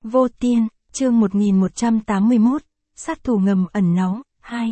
Vô Tiên, chương 1181, sát thủ ngầm ẩn náu, 2.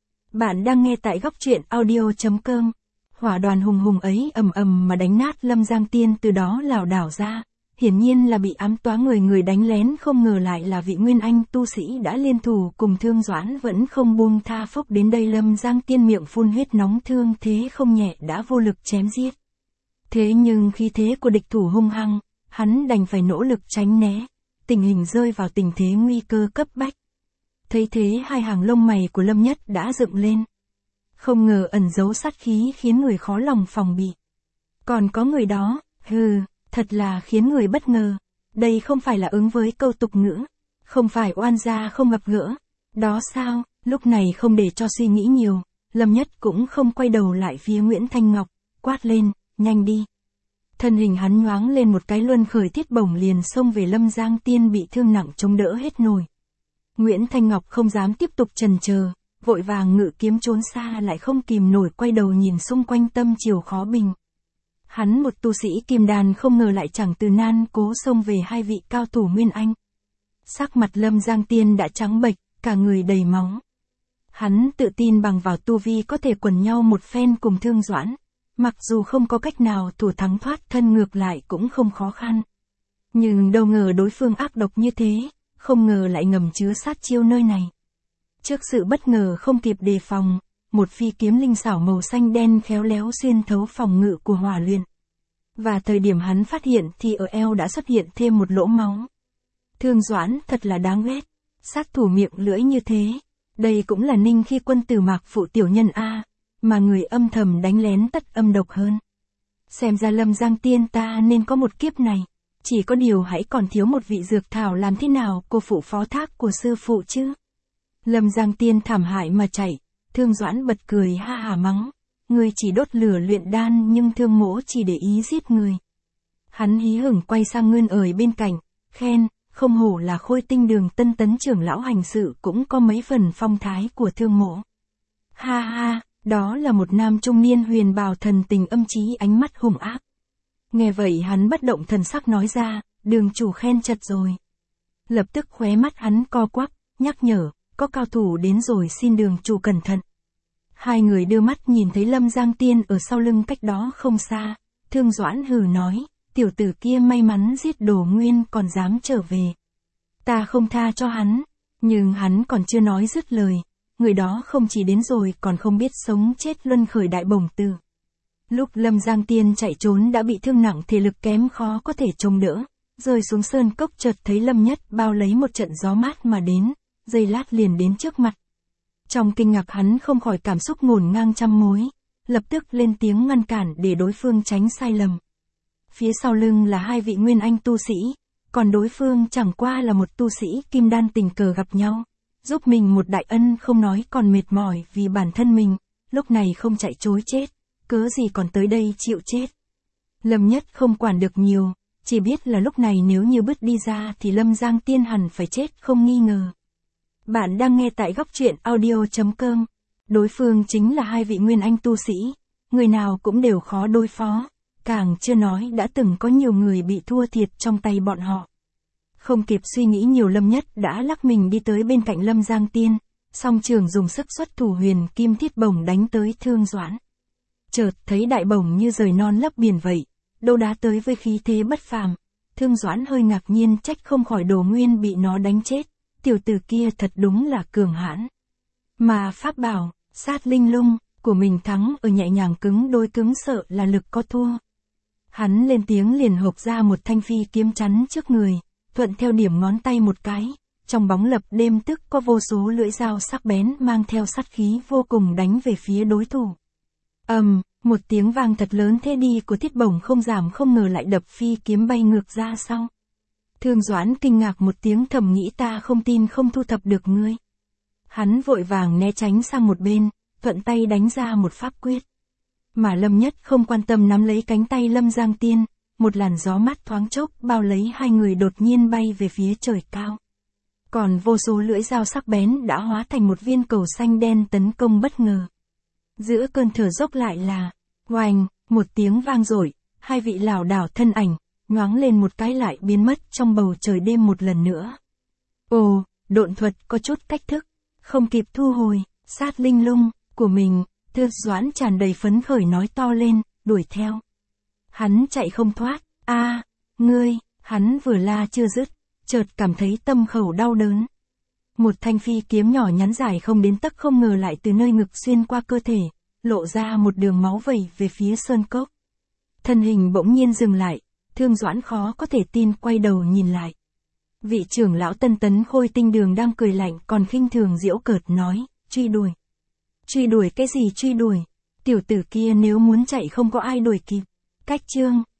Bạn đang nghe tại góc truyện audio.com. Hỏa đoàn hùng hùng ấy ầm ầm mà đánh nát Lâm Giang Tiên, từ đó lảo đảo ra. Hiển nhiên là bị ám toán, người đánh lén, không ngờ lại là vị Nguyên Anh tu sĩ đã liên thủ cùng Thương Doãn, vẫn không buông tha. Phốc đến đây Lâm Giang Tiên miệng phun huyết nóng, thương thế không nhẹ đã vô lực chém giết. Thế nhưng khí thế của địch thủ hung hăng, hắn đành phải nỗ lực tránh né. Tình hình rơi vào tình thế nguy cơ cấp bách. Thấy thế hai hàng lông mày của Lâm Nhất đã dựng lên. Không ngờ ẩn giấu sát khí khiến người khó lòng phòng bị. Còn có người đó, thật là khiến người bất ngờ. Đây không phải là ứng với câu tục ngữ. Không phải oan gia không gặp gỡ. Đó sao, lúc này không để cho suy nghĩ nhiều. Lâm Nhất cũng không quay đầu lại phía Nguyễn Thanh Ngọc, quát lên, nhanh đi. Thân hình hắn nhoáng lên một cái, luân khởi thiết bổng liền xông về Lâm Giang Tiên bị thương nặng chống đỡ hết nổi. Nguyễn Thanh Ngọc không dám tiếp tục chần chờ, vội vàng ngự kiếm trốn xa, lại không kìm nổi quay đầu nhìn xung quanh, tâm chiều khó bình. Hắn một tu sĩ kim đan không ngờ lại chẳng từ nan cố xông về hai vị cao thủ Nguyên Anh. Sắc mặt Lâm Giang Tiên đã trắng bệch, cả người đầy máu. Hắn tự tin bằng vào tu vi có thể quần nhau một phen cùng Thương Doãn. Mặc dù không có cách nào thủ thắng thoát thân, ngược lại cũng không khó khăn. Nhưng đâu ngờ đối phương ác độc như thế, không ngờ lại ngầm chứa sát chiêu nơi này. Trước sự bất ngờ không kịp đề phòng, một phi kiếm linh xảo màu xanh đen khéo léo xuyên thấu phòng ngự của hỏa luyện. Và thời điểm hắn phát hiện thì ở eo đã xuất hiện thêm một lỗ máu. Thương Doãn thật là đáng ghét, sát thủ miệng lưỡi như thế. Đây cũng là Ninh Khi Quân tử Mạc phụ tiểu nhân a. Mà người âm thầm đánh lén tất âm độc hơn. Xem ra Lâm Giang Tiên ta nên có một kiếp này. Chỉ có điều hãy còn thiếu một vị dược thảo, làm thế nào cô phụ phó thác của sư phụ chứ. Lâm Giang Tiên thảm hại mà chạy. Thương Doãn bật cười ha hả mắng. Người chỉ đốt lửa luyện đan, nhưng Thương mỗ chỉ để ý giết người. Hắn hí hửng quay sang Nguyên Ời bên cạnh, khen, không hổ là Khôi Tinh Đường Tân Tấn trưởng lão, hành sự cũng có mấy phần phong thái của Thương mỗ. Ha ha. Đó là một nam trung niên huyền bào, thần tình âm trí, ánh mắt hung ác. Nghe vậy hắn bất động thần sắc nói ra, đường chủ khen chật rồi. Lập tức khóe mắt hắn co quắp, nhắc nhở, có cao thủ đến rồi, xin đường chủ cẩn thận. Hai người đưa mắt nhìn thấy Lâm Giang Tiên ở sau lưng cách đó không xa. Thương Doãn hừ nói, tiểu tử kia may mắn giết Đồ Nguyên còn dám trở về. Ta không tha cho hắn. Nhưng hắn còn chưa nói dứt lời. Người đó không chỉ đến rồi còn không biết sống chết, luân khởi đại bổng tử. Lúc Lâm Giang Tiên chạy trốn đã bị thương nặng, thể lực kém, khó có thể chống đỡ. Rơi xuống sơn cốc, chợt thấy Lâm Nhất bao lấy một trận gió mát mà đến, giây lát liền đến trước mặt. Trong kinh ngạc hắn không khỏi cảm xúc ngổn ngang trăm mối, lập tức lên tiếng ngăn cản để đối phương tránh sai lầm. Phía sau lưng là hai vị Nguyên Anh tu sĩ, còn đối phương chẳng qua là một tu sĩ kim đan tình cờ gặp nhau. Giúp mình một đại ân không nói còn mệt mỏi vì bản thân mình, lúc này không chạy trối chết, cớ gì còn tới đây chịu chết. Lâm Nhất không quản được nhiều, chỉ biết là lúc này nếu như bứt đi ra thì Lâm Giang Tiên hẳn phải chết không nghi ngờ. Bạn đang nghe tại góc truyện audio.com. Đối phương chính là hai vị Nguyên Anh tu sĩ, người nào cũng đều khó đối phó, càng chưa nói đã từng có nhiều người bị thua thiệt trong tay bọn họ. Không kịp suy nghĩ nhiều, Lâm Nhất đã lắc mình đi tới bên cạnh Lâm Giang Tiên, song trường dùng sức xuất thủ huyền kim thiết bổng đánh tới Thương Doãn. Chợt thấy đại bổng như rời non lấp biển vậy, đâu đá tới với khí thế bất phàm. Thương Doãn hơi ngạc nhiên, trách không khỏi Đồ Nguyên bị nó đánh chết, tiểu tử kia thật đúng là cường hãn. Mà pháp bảo, sát linh lung, của mình thắng ở nhẹ nhàng cứng đôi cứng, sợ là lực có thua. Hắn lên tiếng liền hộp ra một thanh phi kiếm chắn trước người. Thuận theo điểm ngón tay một cái, trong bóng lập đêm tức có vô số lưỡi dao sắc bén mang theo sát khí vô cùng đánh về phía đối thủ. Một tiếng vang thật lớn, thế đi của thiết bổng không giảm không ngờ lại đập phi kiếm bay ngược ra sau. Thương Doãn kinh ngạc một tiếng, thầm nghĩ ta không tin không thu thập được ngươi. Hắn vội vàng né tránh sang một bên, thuận tay đánh ra một pháp quyết. Mà Lâm Nhất không quan tâm, nắm lấy cánh tay Lâm Giang Tiên. Một làn gió mát thoáng chốc bao lấy hai người, đột nhiên bay về phía trời cao. Còn vô số lưỡi dao sắc bén đã hóa thành một viên cầu xanh đen tấn công bất ngờ. Giữa cơn thở dốc lại là, oành, một tiếng vang dội, hai vị lảo đảo thân ảnh, nhoáng lên một cái lại biến mất trong bầu trời đêm một lần nữa. Ồ, độn thuật có chút cách thức, không kịp thu hồi, sát linh lung của mình, Thư Doãn tràn đầy phấn khởi nói to lên, đuổi theo. Hắn chạy không thoát, ngươi, hắn vừa la chưa dứt, chợt cảm thấy tâm khẩu đau đớn. Một thanh phi kiếm nhỏ nhắn dài không đến tấc không ngờ lại từ nơi ngực xuyên qua cơ thể, lộ ra một đường máu vẩy về phía sơn cốc. Thân hình bỗng nhiên dừng lại, Thương Doãn khó có thể tin quay đầu nhìn lại. Vị trưởng lão Tân Tấn Khôi Tinh Đường đang cười lạnh còn khinh thường giễu cợt nói, truy đuổi. Truy đuổi cái gì truy đuổi? Tiểu tử kia nếu muốn chạy không có ai đuổi kịp. Cách chương